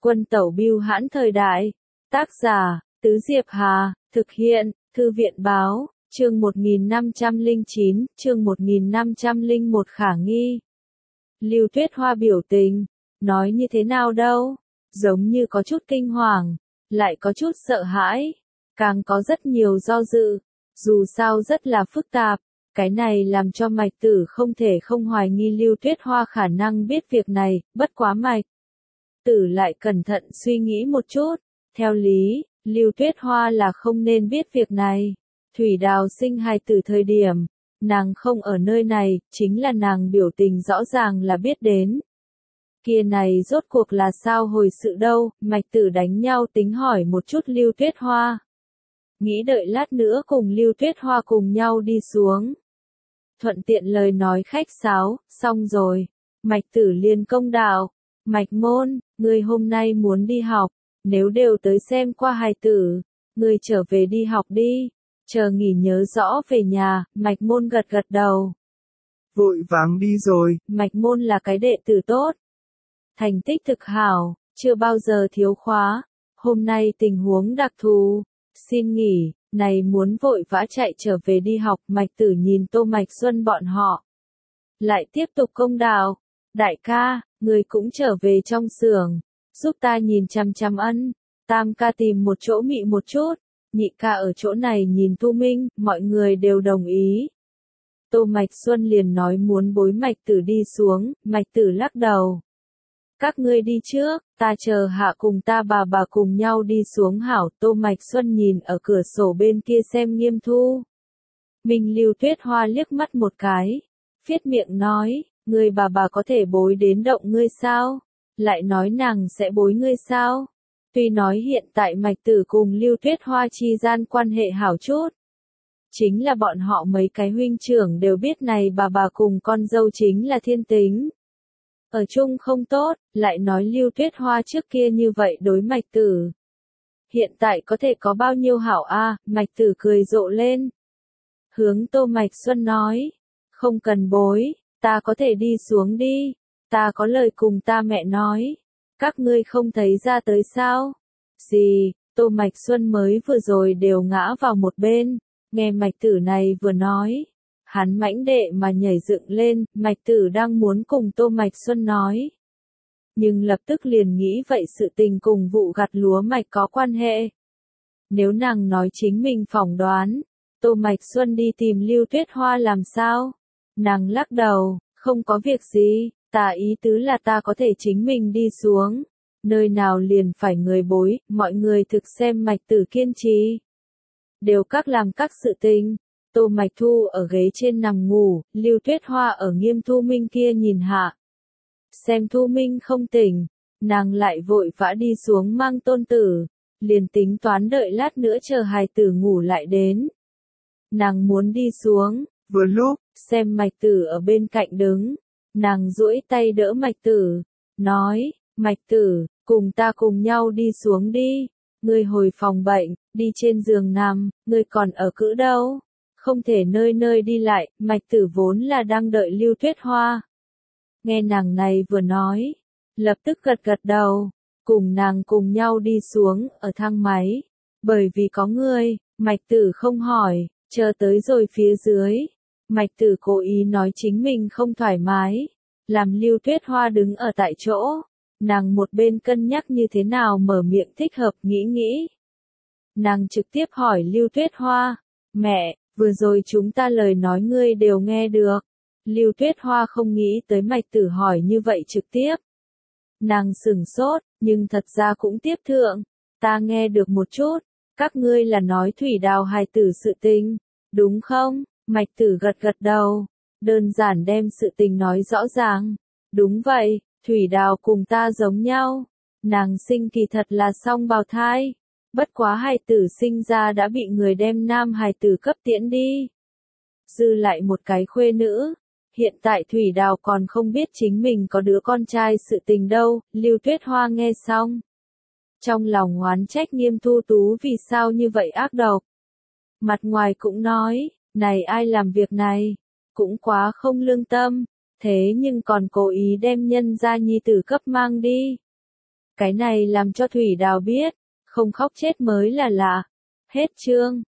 Quân tẩu bưu hãn thời đại. Tác giả, Tứ Diệp Hà, thực hiện, Thư viện báo, chương 1509, chương 1501 khả nghi. Lưu Tuyết Hoa biểu tình, nói như thế nào đâu, giống như có chút kinh hoàng, lại có chút sợ hãi, càng có rất nhiều do dự, dù sao rất là phức tạp. Cái này làm cho Mạch Tử không thể không hoài nghi Lưu Tuyết Hoa khả năng biết việc này, bất quá Mạch Tử lại cẩn thận suy nghĩ một chút, theo lý, Lưu Tuyết Hoa là không nên biết việc này. Thủy Đào sinh hài tử thời điểm, nàng không ở nơi này, chính là nàng biểu tình rõ ràng là biết đến. Kia này rốt cuộc là sao hồi sự đâu, Mạch Tử đánh nhau tính hỏi một chút Lưu Tuyết Hoa. Nghĩ đợi lát nữa cùng Lưu Tuyết Hoa cùng nhau đi xuống. Thuận tiện lời nói khách sáo, xong rồi. Mạch Tử liền công đạo. Mạch Môn, ngươi hôm nay muốn đi học, nếu đều tới xem qua hài tử, ngươi trở về đi học đi. Chờ nghỉ nhớ rõ về nhà, Mạch Môn gật gật đầu. Vội vàng đi rồi. Mạch Môn là cái đệ tử tốt. Thành tích thực hảo, chưa bao giờ thiếu khóa. Hôm nay tình huống đặc thù, xin nghỉ, này muốn vội vã chạy trở về đi học. Mạch Tử nhìn Tô Mạch Xuân bọn họ. Lại tiếp tục công đạo. Đại ca, người cũng trở về trong xưởng, giúp ta nhìn chằm chằm Ân. Tam ca tìm một chỗ mị một chút. Nhị ca ở chỗ này nhìn Thu Minh, mọi người đều đồng ý. Tô Mạch Xuân liền nói muốn bối Mạch Tử đi xuống, Mạch Tử lắc đầu. Các ngươi đi trước, ta chờ hạ cùng ta bà cùng nhau đi xuống hảo. Tô Mạch Xuân nhìn ở cửa sổ bên kia xem Nghiêm Thu Minh. Lưu Tuyết Hoa liếc mắt một cái, phiết miệng nói, người bà có thể bối đến động ngươi sao? Lại nói nàng sẽ bối ngươi sao? Tuy nói hiện tại Mạch Tử cùng Lưu Tuyết Hoa chi gian quan hệ hảo chút. Chính là bọn họ mấy cái huynh trưởng đều biết này bà cùng con dâu chính là thiên tính. Ở chung không tốt, lại nói Lưu Tuyết Hoa trước kia như vậy đối Mạch Tử. Hiện tại có thể có bao nhiêu hảo a? Mạch Tử cười rộ lên. Hướng Tô Mạch Xuân nói, không cần bối, ta có thể đi xuống đi, ta có lời cùng ta mẹ nói. Các ngươi không thấy ra tới sao? Gì, Tô Mạch Xuân mới vừa rồi đều ngã vào một bên, nghe Mạch Tử này vừa nói. Hắn mãnh đệ mà nhảy dựng lên, Mạch Tử đang muốn cùng Tô Mạch Xuân nói. Nhưng lập tức liền nghĩ vậy sự tình cùng vụ gặt lúa mạch có quan hệ. Nếu nàng nói chính mình phỏng đoán, Tô Mạch Xuân đi tìm Lưu Tuyết Hoa làm sao? Nàng lắc đầu, không có việc gì, ta ý tứ là ta có thể chính mình đi xuống. Nơi nào liền phải người bối, mọi người thực xem Mạch Tử kiên trì. Đều các làm các sự tình. Tô Mạch Thu ở ghế trên nằm ngủ, Lưu Tuyết Hoa ở Nghiêm Thu Minh kia nhìn hạ. Xem Thu Minh không tỉnh, nàng lại vội vã đi xuống mang tôn tử, liền tính toán đợi lát nữa chờ hài tử ngủ lại đến. Nàng muốn đi xuống, vừa lúc, xem Mạch Tử ở bên cạnh đứng, nàng duỗi tay đỡ Mạch Tử, nói, Mạch Tử, cùng ta cùng nhau đi xuống đi, ngươi hồi phòng bệnh, đi trên giường nằm, ngươi còn ở cữ đâu. Không thể nơi nơi đi lại, Mạch Tử vốn là đang đợi Lưu Tuyết Hoa. Nghe nàng này vừa nói, lập tức gật gật đầu, cùng nàng cùng nhau đi xuống, ở thang máy. Bởi vì có người, Mạch Tử không hỏi, chờ tới rồi phía dưới. Mạch Tử cố ý nói chính mình không thoải mái, làm Lưu Tuyết Hoa đứng ở tại chỗ. Nàng một bên cân nhắc như thế nào mở miệng thích hợp nghĩ. Nàng trực tiếp hỏi Lưu Tuyết Hoa, mẹ, vừa rồi chúng ta lời nói ngươi đều nghe được. Lưu Tuyết Hoa không nghĩ tới Mạch Tử hỏi như vậy trực tiếp. Nàng sửng sốt, nhưng thật ra cũng tiếp thượng. Ta nghe được một chút, các ngươi là nói Thủy Đào hài tử sự tình, đúng không? Mạch Tử gật gật đầu, đơn giản đem sự tình nói rõ ràng. Đúng vậy, Thủy Đào cùng ta giống nhau. Nàng sinh kỳ thật là song bào thai. Bất quá hài tử sinh ra đã bị người đem nam hài tử cấp tiễn đi. Dư lại một cái khuê nữ. Hiện tại Thủy Đào còn không biết chính mình có đứa con trai sự tình đâu. Lưu Tuyết Hoa nghe xong, trong lòng oán trách Nghiêm Thu Tú vì sao như vậy ác độc. Mặt ngoài cũng nói, này ai làm việc này, cũng quá không lương tâm, thế nhưng còn cố ý đem nhân gia nhi tử cấp mang đi. Cái này làm cho Thủy Đào biết, không khóc chết mới là lạ. Hết chương.